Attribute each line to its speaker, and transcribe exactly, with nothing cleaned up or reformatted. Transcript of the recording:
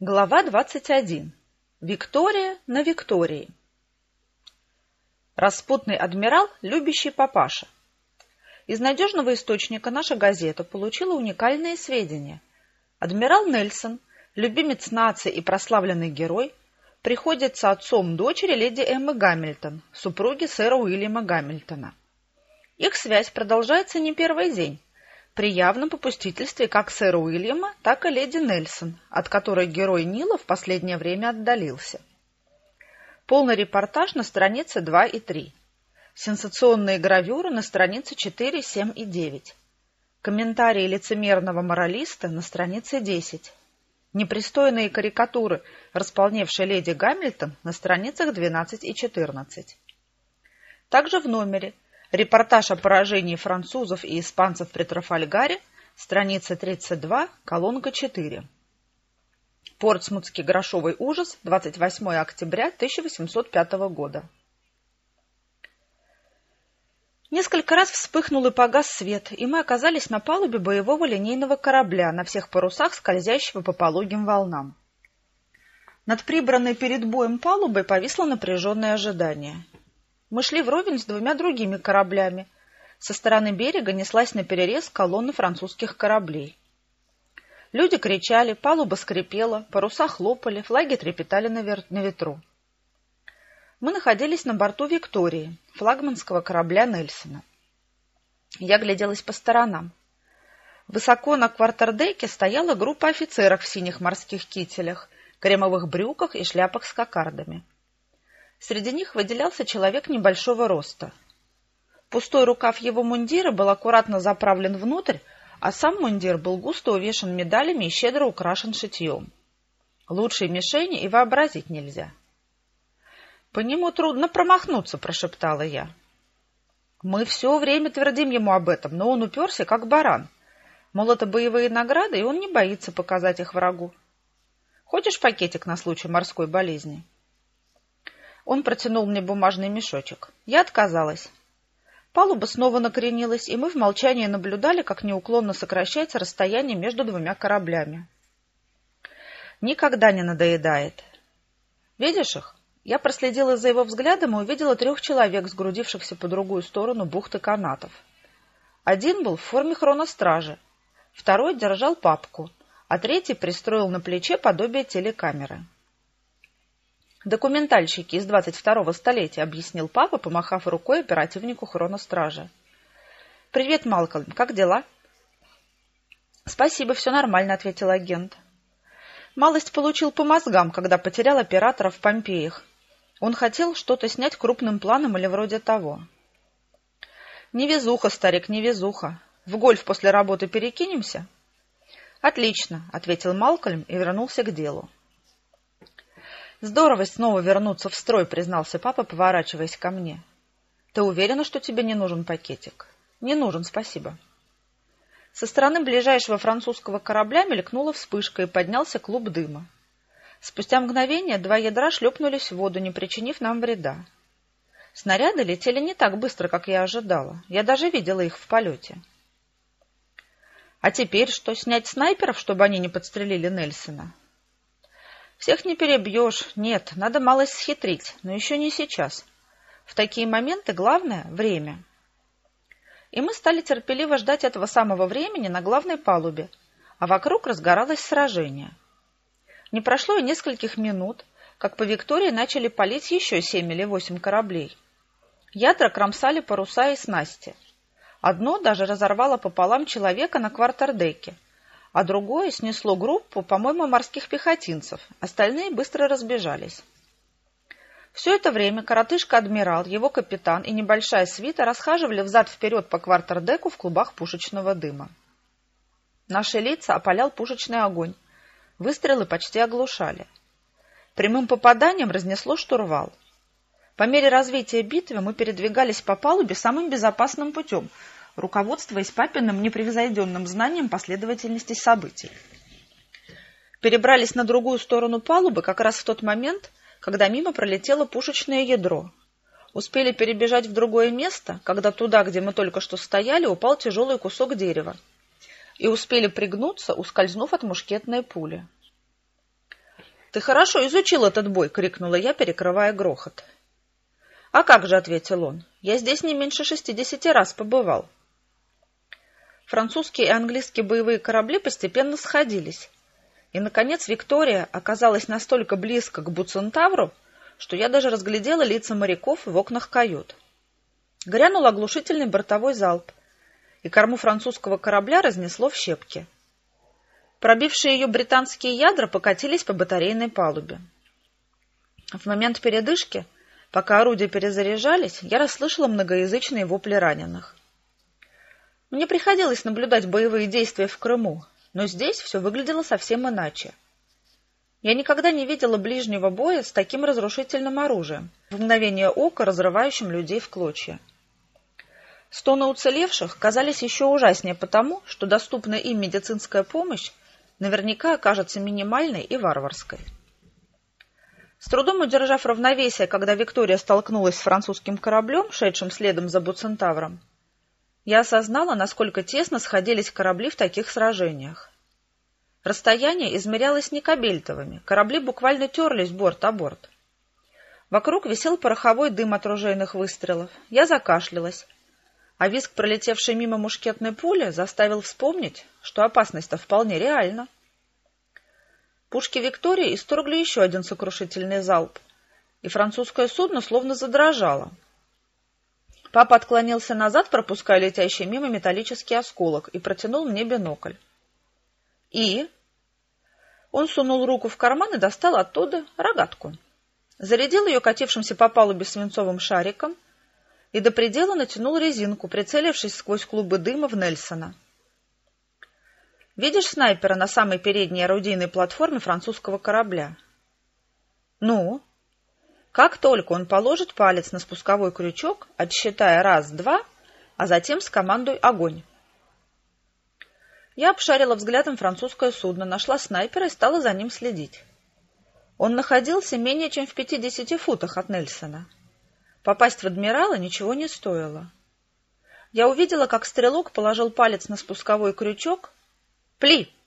Speaker 1: Глава двадцать один. Виктория на Виктории. Распутный адмирал, любящий папаша. Из надежного источника наша газета получила уникальные сведения. Адмирал Нельсон, любимец нации и прославленный герой, приходится отцом дочери леди Эммы Гамильтон, супруги сэра Уильяма Гамильтона. Их связь продолжается не первый день, при явном попустительстве как сэра Уильяма, так и леди Нельсон, от которой герой Нила в последнее время отдалился. Полный репортаж на странице два и три. Сенсационные гравюры на странице четыре, семь и девять. Комментарии лицемерного моралиста на странице десять. Непристойные карикатуры, располневшей леди Гамильтон, на страницах двенадцать и четырнадцать. Также в номере репортаж о поражении французов и испанцев при Трафальгаре, страница тридцать два, колонка четыре. Портсмутский грошовый ужас, двадцать восьмое октября тысяча восемьсот пятого года. Несколько раз вспыхнул и погас свет, и мы оказались на палубе боевого линейного корабля, на всех парусах скользящего по пологим волнам. Над прибранной перед боем палубой повисло напряженное ожидание. Мы шли вровень с двумя другими кораблями. Со стороны берега неслась наперерез колонна французских кораблей. Люди кричали, палуба скрипела, паруса хлопали, флаги трепетали на, вер... на ветру. Мы находились на борту «Виктории», флагманского корабля Нельсона. Я гляделась по сторонам. Высоко на квартердеке стояла группа офицеров в синих морских кителях, кремовых брюках и шляпах с кокардами. Среди них выделялся человек небольшого роста. Пустой рукав его мундира был аккуратно заправлен внутрь, а сам мундир был густо увешан медалями и щедро украшен шитьем. Лучшей мишени и вообразить нельзя. «По нему трудно промахнуться», — прошептала я. Мы все время твердим ему об этом, но он уперся, как баран. Мол, это боевые награды, и он не боится показать их врагу. «Хочешь пакетик на случай морской болезни?» Он протянул мне бумажный мешочек. Я отказалась. Палуба снова накренилась, и мы в молчании наблюдали, как неуклонно сокращается расстояние между двумя кораблями. Никогда не надоедает. «Видишь их?» Я проследила за его взглядом и увидела трех человек, сгрудившихся по другую сторону бухты канатов. Один был в форме хроностражи, второй держал папку, а третий пристроил на плече подобие телекамеры. «Документальщики из двадцать второго столетия», — объяснил папа, помахав рукой оперативнику хроностража. «Привет, Малкольм, как дела?» «Спасибо, все нормально», — ответил агент. «Малость получил по мозгам, когда потерял оператора в Помпеях. Он хотел что-то снять крупным планом или вроде того». «Невезуха, старик, невезуха. В гольф после работы перекинемся?» «Отлично», — ответил Малкольм и вернулся к делу. «Здорово снова вернуться в строй», — признался папа, поворачиваясь ко мне. «Ты уверена, что тебе не нужен пакетик?» «Не нужен, спасибо». Со стороны ближайшего французского корабля мелькнула вспышка и поднялся клуб дыма. Спустя мгновение два ядра шлепнулись в воду, не причинив нам вреда. Снаряды летели не так быстро, как я ожидала. Я даже видела их в полете. «А теперь что, снять снайперов, чтобы они не подстрелили Нельсона?» «Всех не перебьешь. Нет, надо малость схитрить, но еще не сейчас. В такие моменты главное — время». И мы стали терпеливо ждать этого самого времени на главной палубе, а вокруг разгоралось сражение. Не прошло и нескольких минут, как по Виктории начали палить еще семь или восемь кораблей. Ядра кромсали паруса и снасти. Одно даже разорвало пополам человека на квартердеке, а другое снесло группу, по-моему, морских пехотинцев, остальные быстро разбежались. Все это время коротышка-адмирал, его капитан и небольшая свита расхаживали взад-вперед по квартердеку в клубах пушечного дыма. Наши лица опалял пушечный огонь. Выстрелы почти оглушали. Прямым попаданием разнесло штурвал. По мере развития битвы мы передвигались по палубе самым безопасным путем, руководствуясь папиным непревзойденным знанием последовательности событий. Перебрались на другую сторону палубы как раз в тот момент, когда мимо пролетело пушечное ядро. Успели перебежать в другое место, когда туда, где мы только что стояли, упал тяжелый кусок дерева. И успели пригнуться, ускользнув от мушкетной пули. «Ты хорошо изучил этот бой!» — крикнула я, перекрывая грохот. «А как же?» — ответил он. «Я здесь не меньше шестидесяти раз побывал». Французские и английские боевые корабли постепенно сходились, и, наконец, Виктория оказалась настолько близко к Буцентавру, что я даже разглядела лица моряков в окнах кают. Грянул оглушительный бортовой залп, и корму французского корабля разнесло в щепки. Пробившие ее британские ядра покатились по батарейной палубе. В момент передышки, пока орудия перезаряжались, я расслышала многоязычные вопли раненых. Мне приходилось наблюдать боевые действия в Крыму, но здесь все выглядело совсем иначе. Я никогда не видела ближнего боя с таким разрушительным оружием, в мгновение ока разрывающим людей в клочья. Стоны уцелевших казались еще ужаснее потому, что доступная им медицинская помощь наверняка окажется минимальной и варварской. С трудом удержав равновесие, когда Виктория столкнулась с французским кораблем, шедшим следом за Буцентавром, я осознала, насколько тесно сходились корабли в таких сражениях. Расстояние измерялось не кабельтовыми, корабли буквально терлись борт о борт. Вокруг висел пороховой дым от ружейных выстрелов. Я закашлялась, а визг, пролетевший мимо мушкетной пули, заставил вспомнить, что опасность-то вполне реальна. Пушки Виктории исторгли еще один сокрушительный залп, и французское судно словно задрожало. Папа отклонился назад, пропуская летящий мимо металлический осколок, и протянул мне бинокль. И... Он сунул руку в карман и достал оттуда рогатку. Зарядил ее катившимся по палубе свинцовым шариком и до предела натянул резинку, прицелившись сквозь клубы дыма в Нельсона. «Видишь снайпера на самой передней орудийной платформе французского корабля?» «Ну?» Как только он положит палец на спусковой крючок, отсчитая раз-два, а затем скомандуй «Огонь!». Я обшарила взглядом французское судно, нашла снайпера и стала за ним следить. Он находился менее чем в пятидесяти футах от Нельсона. Попасть в адмирала ничего не стоило. Я увидела, как стрелок положил палец на спусковой крючок. «Пли!»